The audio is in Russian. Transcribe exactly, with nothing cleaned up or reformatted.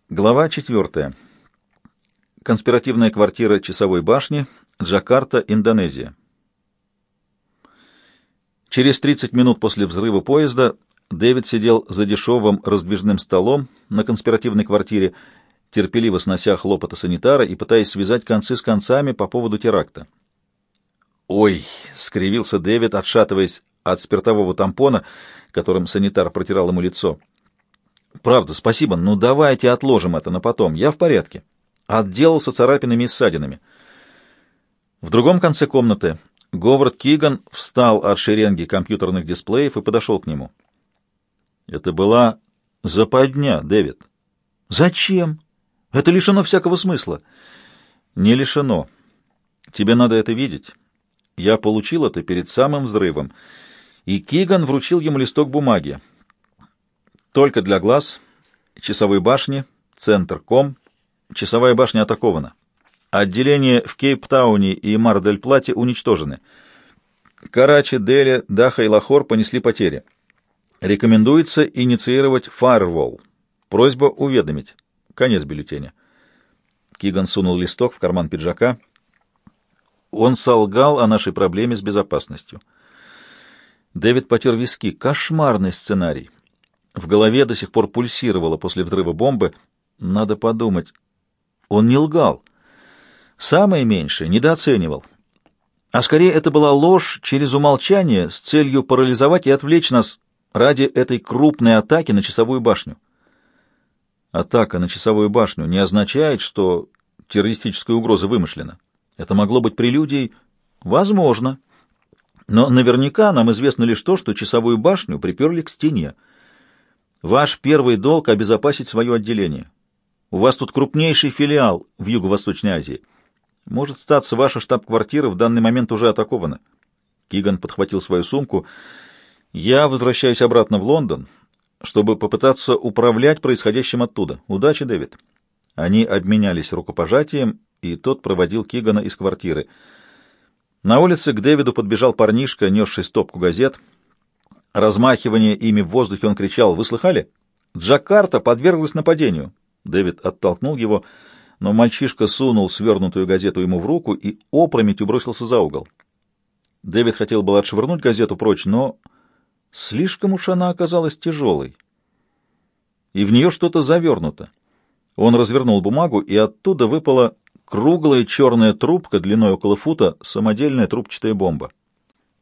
Глава четвертая. Конспиративная квартира часовой башни, Джакарта, Индонезия. Через тридцать минут после взрыва поезда Дэвид сидел за дешевым раздвижным столом на конспиративной квартире, терпеливо снося хлопоты санитара и пытаясь связать концы с концами по поводу теракта. «Ой!» — скривился Дэвид, отшатываясь от спиртового тампона, которым санитар протирал ему лицо. «Правда, спасибо, но давайте отложим это на потом. Я в порядке. Отделался царапинами и ссадинами». В другом конце комнаты Говард Киган встал от шеренги компьютерных дисплеев и подошел к нему. «Это была западня, Дэвид». «Зачем? Это лишено всякого смысла». «Не лишено. Тебе надо это видеть. Я получил это перед самым взрывом». И Киган вручил ему листок бумаги. Только для глаз, часовой башни, центр ком, часовая башня атакована. Отделения в Кейптауне и Мар-дель-Плате уничтожены. Карачи, Дели, Даха и Лахор понесли потери. Рекомендуется инициировать фаервол. Просьба уведомить. Конец бюллетеня. Киган сунул листок в карман пиджака. Он солгал о нашей проблеме с безопасностью. Дэвид потер виски. Кошмарный сценарий. В голове до сих пор пульсировало после взрыва бомбы. Надо подумать. Он не лгал. Самое меньшее недооценивал. А скорее это была ложь через умолчание с целью парализовать и отвлечь нас ради этой крупной атаки на часовую башню. Атака на часовую башню не означает, что террористическая угроза вымышлена. Это могло быть прелюдией? Возможно. Но наверняка нам известно лишь то, что часовую башню приперли к стене. Ваш первый долг — обезопасить свое отделение. У вас тут крупнейший филиал в Юго-Восточной Азии. Может статься, ваша штаб-квартира в данный момент уже атакована. Киган подхватил свою сумку. Я возвращаюсь обратно в Лондон, чтобы попытаться управлять происходящим оттуда. Удачи, Дэвид. Они обменялись рукопожатием, и тот проводил Кигана из квартиры. На улице к Дэвиду подбежал парнишка, несший стопку газет. Размахивая ими в воздухе, он кричал: «Вы слыхали? Джакарта подверглась нападению!» Дэвид оттолкнул его, но мальчишка сунул свернутую газету ему в руку и опрометью бросился за угол. Дэвид хотел было отшвырнуть газету прочь, но слишком уж она оказалась тяжелой, и в нее что-то завернуто. Он развернул бумагу, и оттуда выпала круглая черная трубка длиной около фута, самодельная трубчатая бомба.